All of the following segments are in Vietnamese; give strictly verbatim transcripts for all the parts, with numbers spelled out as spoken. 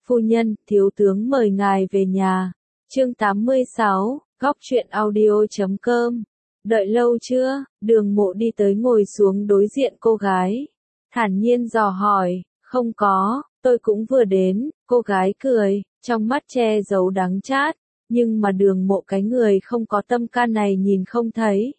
Phu nhân, thiếu tướng mời ngài về nhà. Chương tám mươi sáu, góc truyện audio chấm com. Đợi lâu chưa? Đường Mộ đi tới ngồi xuống đối diện cô gái. Thản nhiên dò hỏi, không có, tôi cũng vừa đến. Cô gái cười, trong mắt che giấu đắng chát. Nhưng mà Đường Mộ cái người không có tâm can này nhìn không thấy.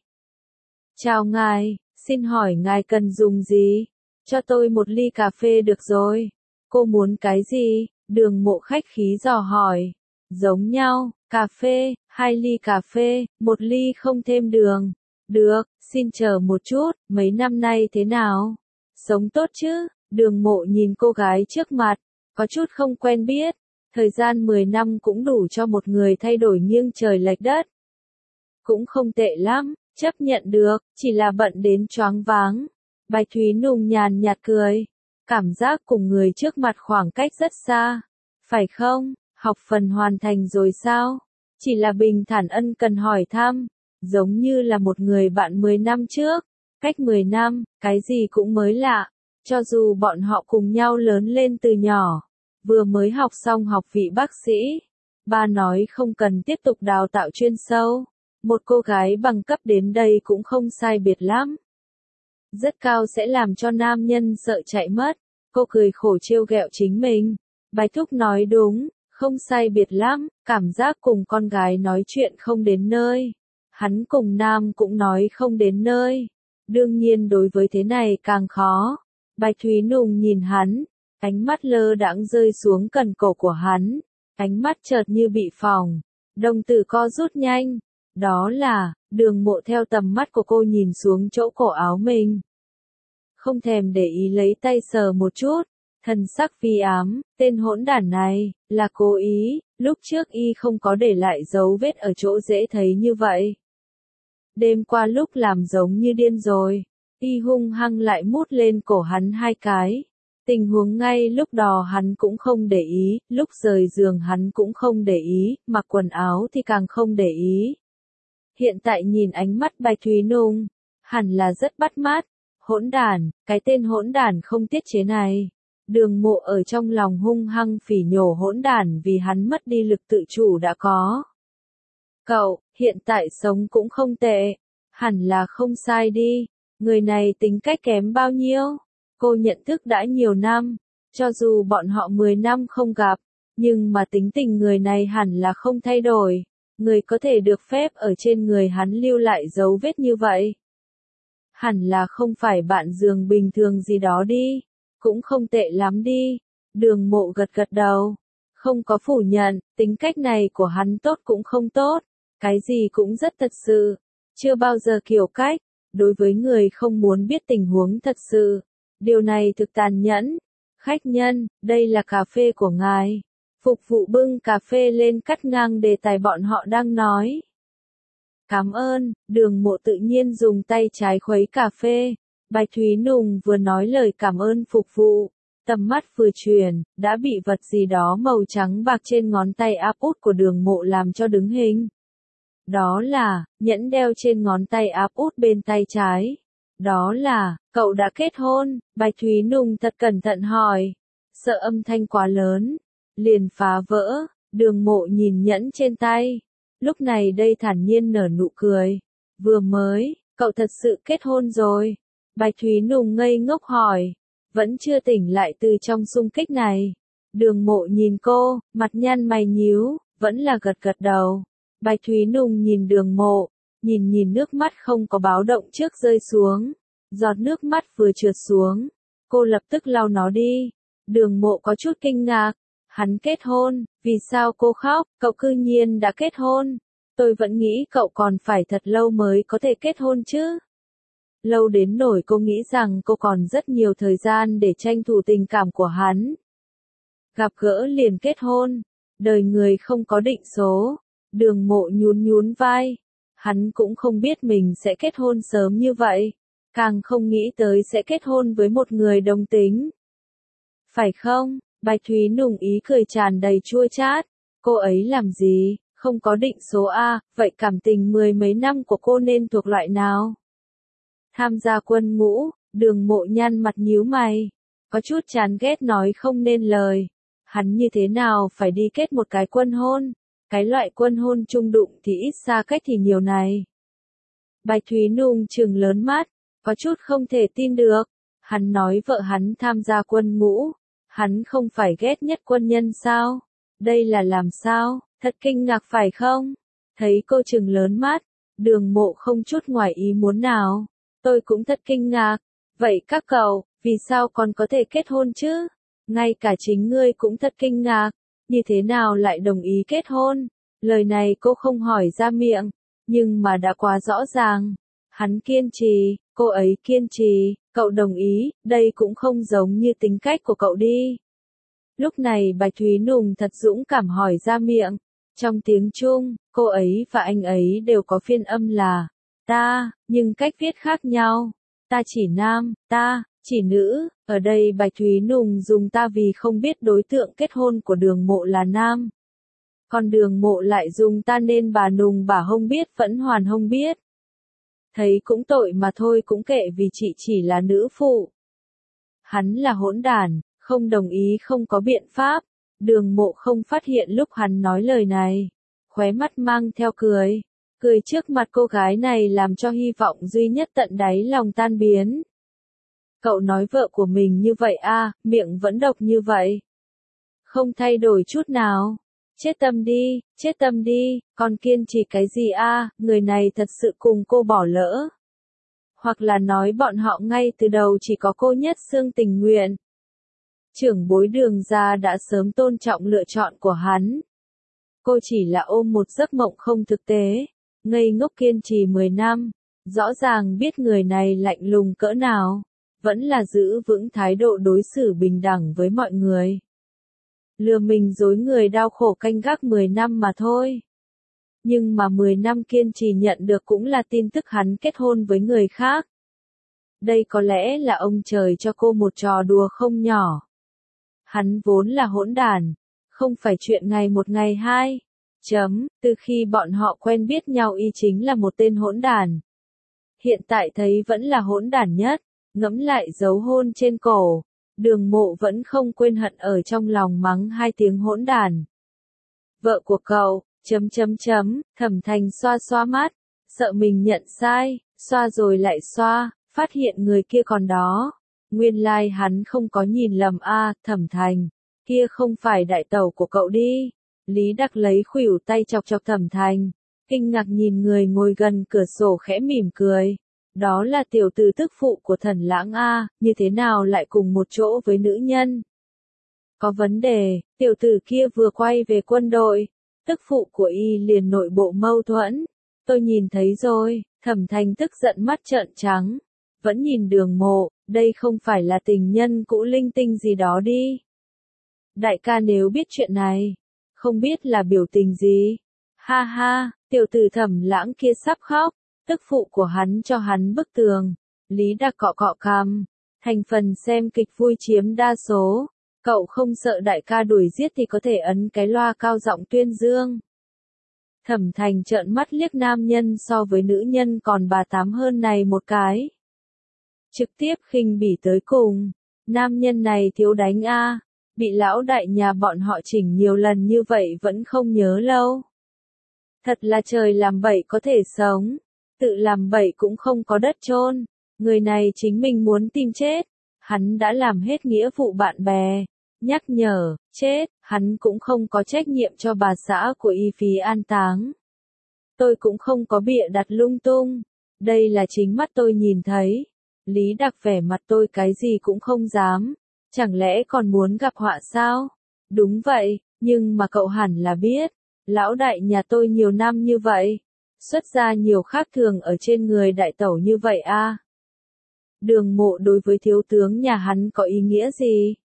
Chào ngài, xin hỏi ngài cần dùng gì? Cho tôi một ly cà phê được rồi. Cô muốn cái gì? Đường Mộ khách khí dò hỏi. Giống nhau, cà phê, hai ly cà phê, một ly không thêm đường. Được, xin chờ một chút, mấy năm nay thế nào? Sống tốt chứ? Đường Mộ nhìn cô gái trước mặt, có chút không quen biết. Thời gian mười năm cũng đủ cho một người thay đổi nghiêng trời lệch đất. Cũng không tệ lắm, chấp nhận được, chỉ là bận đến choáng váng. Bạch Thúy Nùng nhàn nhạt cười. Cảm giác cùng người trước mặt khoảng cách rất xa. Phải không? Học phần hoàn thành rồi sao? Chỉ là bình thản ân cần hỏi thăm. Giống như là một người bạn mười năm trước. Cách mười năm, cái gì cũng mới lạ. Cho dù bọn họ cùng nhau lớn lên từ nhỏ. Vừa mới học xong học vị bác sĩ. Ba nói không cần tiếp tục đào tạo chuyên sâu. Một cô gái bằng cấp đến đây cũng không sai biệt lắm. Rất cao sẽ làm cho nam nhân sợ chạy mất. Cô cười khổ trêu ghẹo chính mình. Bạch Thúc nói đúng, không sai biệt lắm, cảm giác cùng con gái nói chuyện không đến nơi. Hắn cùng nam cũng nói không đến nơi. Đương nhiên đối với thế này càng khó. Bạch Thúy Nùng nhìn hắn, ánh mắt lơ đãng rơi xuống cần cổ của hắn. Ánh mắt chợt như bị phỏng, đồng tử co rút nhanh. Đó là, Đường Mộ theo tầm mắt của cô nhìn xuống chỗ cổ áo mình. Không thèm để ý lấy tay sờ một chút. Thần sắc vi ám, tên hỗn đản này, là cố ý, lúc trước y không có để lại dấu vết ở chỗ dễ thấy như vậy. Đêm qua lúc làm giống như điên rồi, y hung hăng lại mút lên cổ hắn hai cái. Tình huống ngay lúc đó hắn cũng không để ý, lúc rời giường hắn cũng không để ý, mặc quần áo thì càng không để ý. Hiện tại nhìn ánh mắt Bạch Thúy Nùng, hẳn là rất bắt mắt. Hỗn đản, cái tên hỗn đản không tiết chế này. Đường Mộ ở trong lòng hung hăng phỉ nhổ hỗn đản vì hắn mất đi lực tự chủ đã có. Cậu, hiện tại sống cũng không tệ. Hẳn là không sai đi. Người này tính cách kém bao nhiêu? Cô nhận thức đã nhiều năm. Cho dù bọn họ mười năm không gặp. Nhưng mà tính tình người này hẳn là không thay đổi. Người có thể được phép ở trên người hắn lưu lại dấu vết như vậy. Hẳn là không phải bạn giường bình thường gì đó đi. Cũng không tệ lắm đi. Đường Mộ gật gật đầu. Không có phủ nhận, tính cách này của hắn tốt cũng không tốt. Cái gì cũng rất thật sự. Chưa bao giờ kiểu cách. Đối với người không muốn biết tình huống thật sự. Điều này thực tàn nhẫn. Khách nhân, đây là cà phê của ngài. Phục vụ bưng cà phê lên cắt ngang đề tài bọn họ đang nói. Cảm ơn, Đường Mộ tự nhiên dùng tay trái khuấy cà phê. Bạch Thúy Nùng vừa nói lời cảm ơn phục vụ. Tầm mắt vừa chuyển, đã bị vật gì đó màu trắng bạc trên ngón tay áp út của Đường Mộ làm cho đứng hình. Đó là, nhẫn đeo trên ngón tay áp út bên tay trái. Đó là, cậu đã kết hôn, Bạch Thúy Nùng thật cẩn thận hỏi. Sợ âm thanh quá lớn, liền phá vỡ. Đường Mộ nhìn nhẫn trên tay. Lúc này đây thản nhiên nở nụ cười. Vừa mới, cậu thật sự kết hôn rồi. Bạch Thúy Nùng ngây ngốc hỏi. Vẫn chưa tỉnh lại từ trong xung kích này. Đường Mộ nhìn cô, mặt nhăn mày nhíu, vẫn là gật gật đầu. Bạch Thúy Nùng nhìn Đường Mộ, nhìn nhìn nước mắt không có báo động trước rơi xuống. Giọt nước mắt vừa trượt xuống. Cô lập tức lau nó đi. Đường Mộ có chút kinh ngạc. Hắn kết hôn, vì sao cô khóc, cậu cư nhiên đã kết hôn. Tôi vẫn nghĩ cậu còn phải thật lâu mới có thể kết hôn chứ. Lâu đến nổi cô nghĩ rằng cô còn rất nhiều thời gian để tranh thủ tình cảm của hắn. Gặp gỡ liền kết hôn. Đời người không có định số. Đường Mộ nhún nhún vai. Hắn cũng không biết mình sẽ kết hôn sớm như vậy. Càng không nghĩ tới sẽ kết hôn với một người đồng tính. Phải không? Bạch Thúy Nùng ý cười tràn đầy chua chát. Cô ấy làm gì? Không có định số A, vậy cảm tình mười mấy năm của cô nên thuộc loại nào? Tham gia quân ngũ, Đường Mộ nhăn mặt nhíu mày. Có chút chán ghét nói không nên lời. hắn như thế nào phải đi kết một cái quân hôn, cái loại quân hôn chung đụng thì ít xa cách thì nhiều này. Bạch Thúy Nùng trừng lớn mắt, có chút không thể tin được, hắn nói vợ hắn tham gia quân ngũ, hắn không phải ghét nhất quân nhân sao, đây là làm sao, thật kinh ngạc phải không? Thấy cô trừng lớn mắt, Đường Mộ không chút ngoài ý muốn nào, tôi cũng thật kinh ngạc, vậy các cậu, vì sao còn có thể kết hôn chứ? Ngay cả chính ngươi cũng thật kinh ngạc, như thế nào lại đồng ý kết hôn? Lời này cô không hỏi ra miệng, nhưng mà đã quá rõ ràng. Hắn kiên trì, cô ấy kiên trì, cậu đồng ý, đây cũng không giống như tính cách của cậu đi. Lúc này Bạch Thúy Nùng thật dũng cảm hỏi ra miệng. Trong tiếng Trung, cô ấy và anh ấy đều có phiên âm là ta, nhưng cách viết khác nhau. Ta chỉ nam, ta, chỉ nữ, ở đây Bạch Thúy Nùng dùng ta vì không biết đối tượng kết hôn của Đường Mộ là nam. Còn Đường Mộ lại dùng ta nên bà Nùng bà không biết vẫn hoàn không biết. Thấy cũng tội mà thôi cũng kệ vì chị chỉ là nữ phụ. Hắn là hỗn đản, không đồng ý không có biện pháp. Đường Mộ không phát hiện lúc hắn nói lời này. Khóe mắt mang theo cười. Cười trước mặt cô gái này làm cho hy vọng duy nhất tận đáy lòng tan biến. Cậu nói vợ của mình như vậy à, miệng vẫn độc như vậy. Không thay đổi chút nào. Chết tâm đi, chết tâm đi, còn kiên trì cái gì a? Người này thật sự cùng cô bỏ lỡ. Hoặc là nói bọn họ ngay từ đầu chỉ có cô nhất xương tình nguyện. Trưởng bối Đường gia đã sớm tôn trọng lựa chọn của hắn. Cô chỉ là ôm một giấc mộng không thực tế, ngây ngốc kiên trì mười năm, rõ ràng biết người này lạnh lùng cỡ nào, vẫn là giữ vững thái độ đối xử bình đẳng với mọi người. Lừa mình dối người đau khổ canh gác mười năm mà thôi. Nhưng mà mười năm kiên trì nhận được cũng là tin tức hắn kết hôn với người khác. Đây có lẽ là ông trời cho cô một trò đùa không nhỏ. Hắn vốn là hỗn đản, không phải chuyện ngày một ngày hai. Chấm, từ khi bọn họ quen biết nhau y chính là một tên hỗn đản. Hiện tại thấy vẫn là hỗn đản nhất, ngẫm lại dấu hôn trên cổ. Đường Mộ vẫn không quên hận ở trong lòng mắng hai tiếng hỗn đản. Vợ của cậu, chấm chấm chấm, Thẩm Thành xoa xoa mắt, sợ mình nhận sai, xoa rồi lại xoa, phát hiện người kia còn đó. Nguyên lai like hắn không có nhìn lầm a, à, Thẩm Thành, kia không phải đại tẩu của cậu đi. Lý Đắc lấy khuỷu tay chọc chọc Thẩm Thành, kinh ngạc nhìn người ngồi gần cửa sổ khẽ mỉm cười. Đó là tiểu tử tức phụ của Thần Lãng a, như thế nào lại cùng một chỗ với nữ nhân? Có vấn đề, tiểu tử kia vừa quay về quân đội, tức phụ của y liền nội bộ mâu thuẫn. Tôi nhìn thấy rồi, Thẩm Thành tức giận mắt trợn trắng, vẫn nhìn Đường Mộ, đây không phải là tình nhân cũ linh tinh gì đó đi. Đại ca nếu biết chuyện này, không biết là biểu tình gì. Ha ha, tiểu tử Thẩm Lãng kia sắp khóc. Tức phụ của hắn cho hắn bức tường. Lý Đạc cọ cọ cằm. Thành phần xem kịch vui chiếm đa số. Cậu không sợ đại ca đuổi giết thì có thể ấn cái loa cao giọng tuyên dương. Thẩm Thành trợn mắt liếc nam nhân so với nữ nhân còn bà tám hơn này một cái. Trực tiếp khinh bỉ tới cùng. Nam nhân này thiếu đánh a, bị lão đại nhà bọn họ chỉnh nhiều lần như vậy vẫn không nhớ lâu. Thật là trời làm bậy có thể sống. Tự làm bậy cũng không có đất chôn. Người này chính mình muốn tìm chết. Hắn đã làm hết nghĩa vụ bạn bè. Nhắc nhở, chết, hắn cũng không có trách nhiệm cho bà xã của y phí an táng. Tôi cũng không có bịa đặt lung tung. Đây là chính mắt tôi nhìn thấy. Lý Đạc vẻ mặt tôi cái gì cũng không dám. Chẳng lẽ còn muốn gặp họa sao? Đúng vậy, nhưng mà cậu hẳn là biết. Lão đại nhà tôi nhiều năm như vậy. Xuất ra nhiều khác thường ở trên người đại tẩu như vậy a. À. Đường Mộ đối với thiếu tướng nhà hắn có ý nghĩa gì?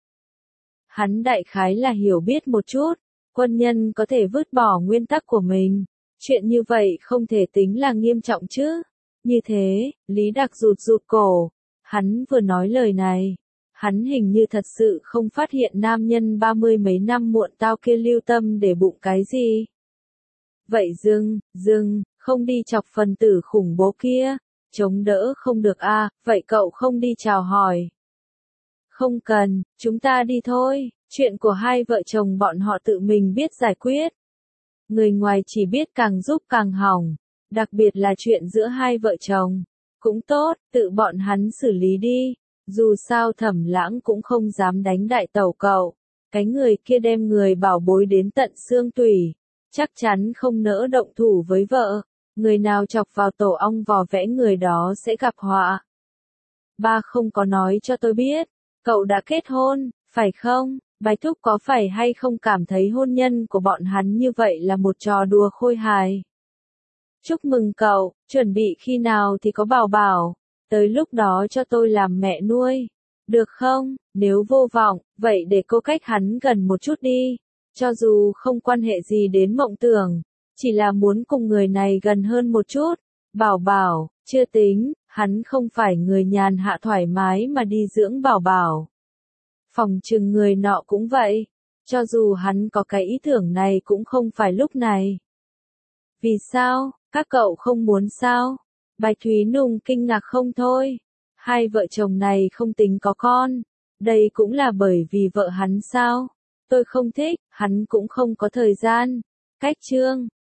Hắn đại khái là hiểu biết một chút, quân nhân có thể vứt bỏ nguyên tắc của mình. Chuyện như vậy không thể tính là nghiêm trọng chứ. Như thế, Lý Đạc rụt rụt cổ. Hắn vừa nói lời này. Hắn hình như thật sự không phát hiện nam nhân ba mươi mấy năm muộn tao kia lưu tâm để bụng cái gì. Vậy dừng, dừng, không đi chọc phần tử khủng bố kia. Chống đỡ không được a, à, vậy cậu không đi chào hỏi. Không cần, chúng ta đi thôi. Chuyện của hai vợ chồng bọn họ tự mình biết giải quyết. Người ngoài chỉ biết càng giúp càng hỏng, đặc biệt là chuyện giữa hai vợ chồng. Cũng tốt, tự bọn hắn xử lý đi, dù sao Thẩm Lãng cũng không dám đánh đại tẩu cậu. Cái người kia đem người bảo bối đến tận xương tủy, chắc chắn không nỡ động thủ với vợ, người nào chọc vào tổ ong vò vẽ người đó sẽ gặp họa. Ba không có nói cho tôi biết, cậu đã kết hôn, phải không? Bạch Thúc có phải hay không cảm thấy hôn nhân của bọn hắn như vậy là một trò đùa khôi hài? Chúc mừng cậu, chuẩn bị khi nào thì có bảo bảo, tới lúc đó cho tôi làm mẹ nuôi. Được không? Nếu vô vọng, vậy để cô cách hắn gần một chút đi. Cho dù không quan hệ gì đến mộng tưởng, chỉ là muốn cùng người này gần hơn một chút. Bảo bảo, chưa tính, hắn không phải người nhàn hạ thoải mái mà đi dưỡng bảo bảo. Phòng trừng người nọ cũng vậy, cho dù hắn có cái ý tưởng này cũng không phải lúc này. Vì sao, các cậu không muốn sao? Bạch Thúy Nùng kinh ngạc không thôi. Hai vợ chồng này không tính có con. Đây cũng là bởi vì vợ hắn sao? Tôi không thích, hắn cũng không có thời gian. Cách chương